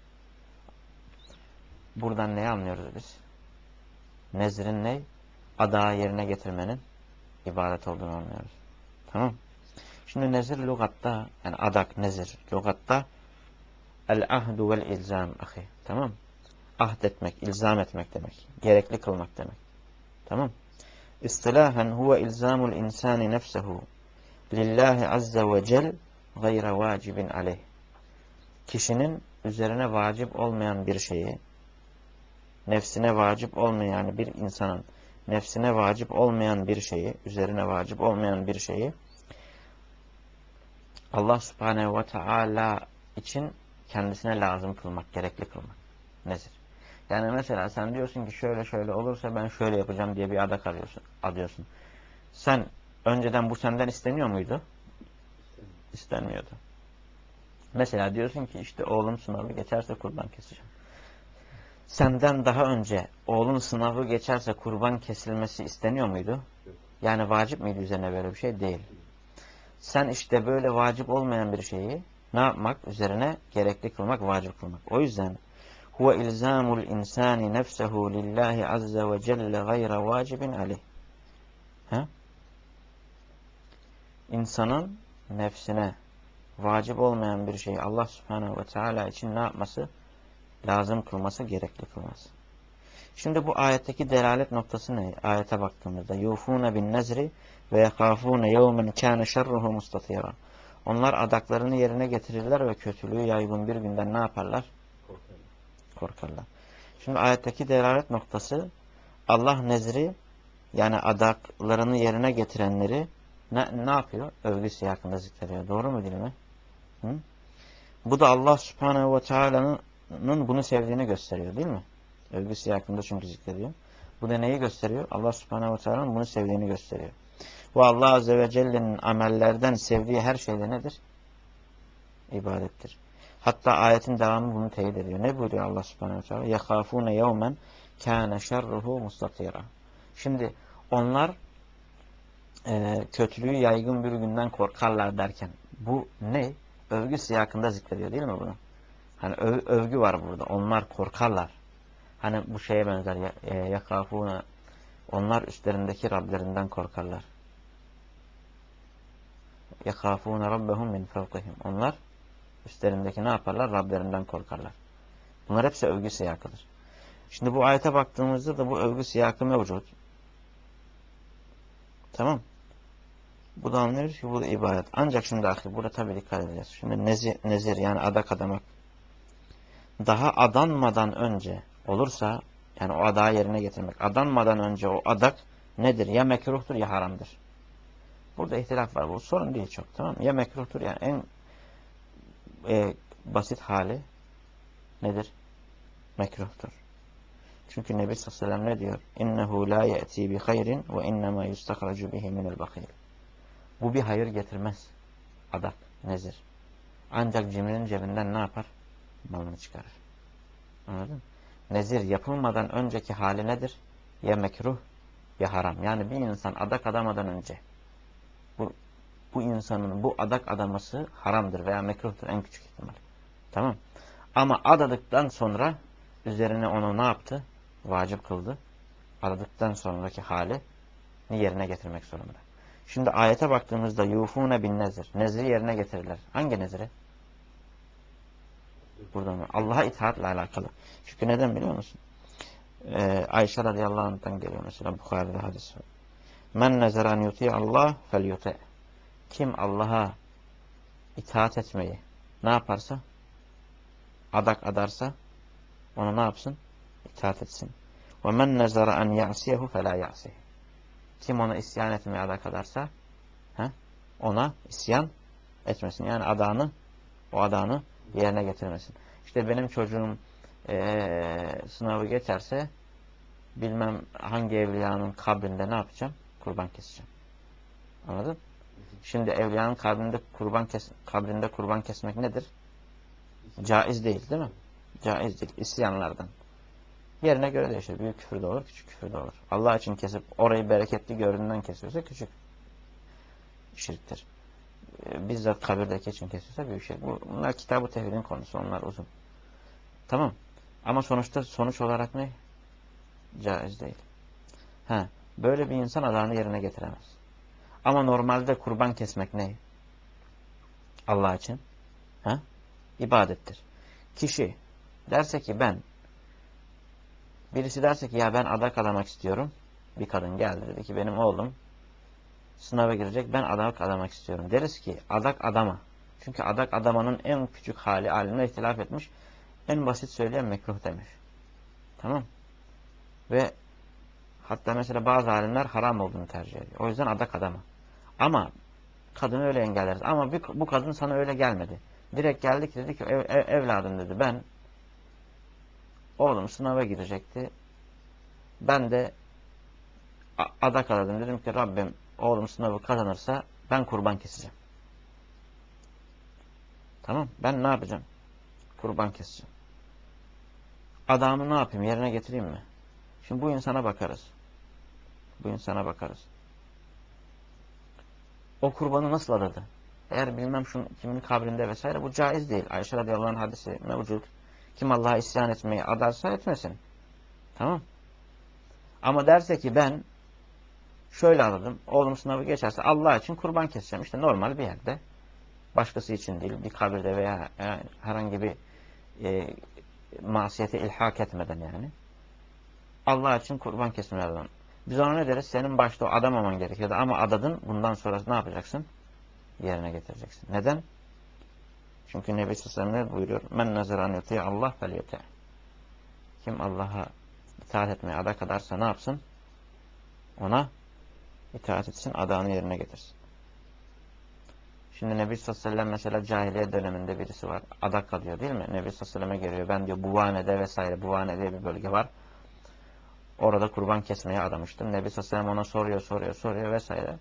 A: Buradan neyi anlıyoruz biz? Nezrin ne? Adağı yerine getirmenin ibadet olduğunu anlıyoruz. Tamam. Şimdi nezir lügatta, yani adak, nezir lügatta el-ahdu vel-ilzam ahi. Tamam. Ahd etmek, ilzam etmek demek. Gerekli kılmak demek. Tamam. İstilahen huve ilzamul insani nefsehu lillahi azze ve cel gayre vacibin aleyh. Kişinin üzerine vacip olmayan bir şeyi, nefsine vacip olmayan bir insanın nefsine vacip olmayan bir şeyi, üzerine vacip olmayan bir şeyi Allah Subhanahu ve Teala için kendisine lazım kılmak, gerekli kılmak. Nezir. Yani mesela sen diyorsun ki şöyle şöyle olursa ben şöyle yapacağım diye bir adak arıyorsun, adıyorsun. Sen önceden bu senden isteniyor muydu? İstenmiyordu. Mesela diyorsun ki işte oğlum sınavı geçerse kurban keseceğim. Senden daha önce oğlun sınavı geçerse kurban kesilmesi isteniyor muydu? Yani vacip miydi üzerine böyle bir şey? Değil. Sen işte böyle vacip olmayan bir şeyi ne yapmak? Üzerine gerekli kılmak, vacip kılmak. O yüzden huve ilzamul insani nefsehu lillahi azze ve celle gayra vacibin aleyh. He? İnsanın nefsine vacip olmayan bir şeyi Allah Subhanahu ve Teala için ne yapması? Lazım kılması, gerekli kılması. Şimdi bu ayetteki delalet noktası ne? Ayete baktığımızda yufune bin nezri ve yekafune yevmen kâne şerruhu mustatîrâ. Onlar adaklarını yerine getirirler ve kötülüğü yaygın bir günden ne yaparlar?
B: Korkarlar.
A: Korkarlar. Şimdi ayetteki delalet noktası Allah nezri, yani adaklarını yerine getirenleri ne, ne yapıyor? Övgü siyakında zikrediyor. Doğru mu değil mi? Hı? Bu da Allah Subhanahu ve Teala'nın bunu sevdiğini gösteriyor değil mi? Övgü siyakında çünkü zikrediyor. Bu da neyi gösteriyor? Allah Subhanahu ve Teala'nın bunu sevdiğini gösteriyor. Ve Allah Azze ve Celle'nin amellerden sevdiği her şeyde nedir? İbadettir. Hatta ayetin devamı bunu teyit ediyor. Ne buyuruyor Allah Subhanahu ve Teala? يَخَافُونَ يَوْمًا كَانَ شَرُّهُ مُسْتَطِيرًا. Şimdi onlar e, kötülüğü yaygın bir günden korkarlar derken bu ne? Övgü siyakında zikrediyor değil mi bunu? Hani öv, övgü var burada. Onlar korkarlar. Hani bu şeye benzer. يَخَافُونَ Onlar üstlerindeki Rablerinden korkarlar. يَخَافُونَ رَبَّهُمْ مِنْ فَوْقِهِمْ Onlar üstlerindeki ne yaparlar? Rablerinden korkarlar. Bunlar hepsi övgü siyakıdır. Şimdi bu ayete baktığımızda da bu övgü siyakı mevcut. Tamam. Bu da anlıyoruz ki bu da ibadet. Ancak şimdi ahi burada tabii dikkat edeceğiz. Şimdi nezir, nezir yani adak adamak daha adanmadan önce olursa, yani o adağı yerine getirmek, adanmadan önce o adak nedir? Ya mekruhtur ya haramdır. Burada ihtilaf var. Bu sorun değil çok. Tamam mı? Ya mekruhtur, yani en e, basit hali nedir? Mekruhtur. Çünkü Nebi sallallahu aleyhi ve sellem ne diyor? İnnehu la ye'ti bi hayrin ve innema yustakracu bihi minel bakil. Bu bir hayır getirmez. Adak, nezir. Ancak cimrinin cebinden ne yapar? Malını çıkarır. Anladın mı? Nezir yapılmadan önceki hali nedir? Ya mekruh ya haram. Yani bir insan adak adamadan önce bu, bu insanın bu adak adaması haramdır veya mekruhtur en küçük ihtimal. Tamam. Ama adadıktan sonra üzerine onu ne yaptı? Vacip kıldı. Adadıktan sonraki hali yerine getirmek zorunda. Şimdi ayete baktığımızda yufune bin nezir. Nezri yerine getirirler. Hangi nezri? Burada mı? Allah'a itaatle alakalı. Çünkü neden biliyor musun? Ee, Ayşe radıyallahu anh'tan geliyor mesela Bukhari'de hadis var. Men nezeran yuti Allah fel yuti. Kim Allah'a itaat etmeyi ne yaparsa, adak adarsa onu ne yapsın? İtaat etsin. Ve men nezara en ya'siyehu fe la ya'sih. Kim ona isyan etmeye adak adarsa he, ona isyan etmesin. Yani adağını, o adağını yerine getirmesin. İşte benim çocuğum ee, sınavı geçerse bilmem hangi evliyanın kabrinde ne yapacağım? Kurban keseceğim. Anladın? Şimdi evliyanın kabrinde kurban kes kabrinde kurban kesmek nedir? Caiz değil, değil mi? Caiz değil. İsyanlardan. Yerine göre değişir. Büyük küfür de olur, küçük küfür de olur. Allah için kesip orayı bereketli gördüğünden kesiyorsa küçük şirktir. Bizzat kabirdeki için kesiyorsa büyük şirk. Bunlar kitab-ı tevhidin konusu. Onlar uzun. Tamam. Ama sonuçta sonuç olarak ne? Caiz değil. Ha, böyle bir insan adağını yerine getiremez. Ama normalde kurban kesmek ne? Allah için. Ha? İbadettir. Kişi derse ki ben, birisi derse ki ya ben adak adamak istiyorum. Bir kadın geldi dedi ki benim oğlum sınava girecek, ben adak adamak istiyorum. Deriz ki adak adama. Çünkü adak adamanın en küçük hali alimle ihtilaf etmiş. En basit söyleyen mekruh demiş. Tamam. Ve Hatta mesela bazı alimler haram olduğunu tercih ediyor. O yüzden adak adama. Ama kadını öyle engelleriz. Ama bir, bu kadın sana öyle gelmedi. Direkt geldik dedi ki ev, ev, evladım dedi ben oğlum sınava girecekti. Ben de adak adadım. Dedim ki Rabbim oğlum sınavı kazanırsa ben kurban keseceğim. Tamam. Ben ne yapacağım? Kurban keseceğim. Adamı ne yapayım? Yerine getireyim mi? Şimdi bu insana bakarız. Bu insana bakarız. O kurbanı nasıl adadı? Eğer bilmem şunun kimin kabrinde vesaire bu caiz değil. Ayşe radıyallahu anh hadisi mevcut. Kim Allah'a isyan etmeyi adarsa etmesin. Tamam. Ama derse ki ben şöyle adadım. Oğlum sınavı geçerse Allah için kurban keseceğim. İşte normal bir yerde. Başkası için değil. Bir kabirde veya yani herhangi bir e, masiyete ilhak etmeden yani. Allah için kurban kesmeye adadım. Biz ona ne deriz? Senin başta o adamaman gerekiyordu ama adadın. Bundan sonra ne yapacaksın? Yerine getireceksin. Neden? Çünkü Nebi sallallahu aleyhi ve sellem buyuruyor? Men nezeran yuti'e Allah fel yute'. Kim Allah'a itaat etmeye adak adarsa ne yapsın? Ona itaat etsin, adağını yerine getirsin. Şimdi Nebi sallallahu aleyhi ve sellem mesela cahiliye döneminde birisi var. Adak adıyor değil mi? Nebi sallallahu aleyhi ve sellem'e geliyor. Ben diyor Buvane'de vesaire. Buvane diye bir bölge var. Orada kurban kesmeye adamıştım. Nebi sallallahu aleyhi ve sellem ona soruyor, soruyor, soruyor vesaire.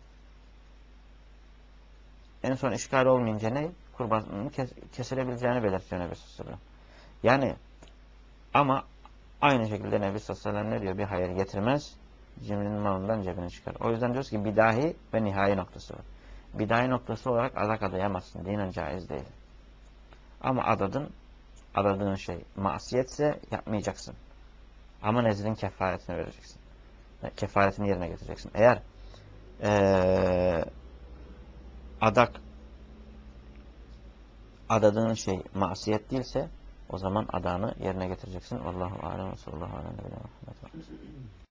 A: En son işgal olmayınca ne? Kurbanın kes kesilebileceğini belirtiyor Nebi sallallahu aleyhi ve sellem. Yani ama aynı şekilde Nebi sallallahu aleyhi ve sellem ne diyor? Bir hayır getirmez. Cimrinin malından cebine çıkar. O yüzden diyoruz ki bidahi ve nihai noktası var. Bidahi noktası olarak adak adayamazsın. Dinen caiz değil. Ama adadın, adadığın şey masiyetse yapmayacaksın. Ama nezrin kefaretini vereceksin. Kefaretini yerine getireceksin. Eğer ee, adak adadığın şey masiyet değilse o zaman adağını yerine getireceksin. Allahu alem ve sallallahu aleyhi ve sellem.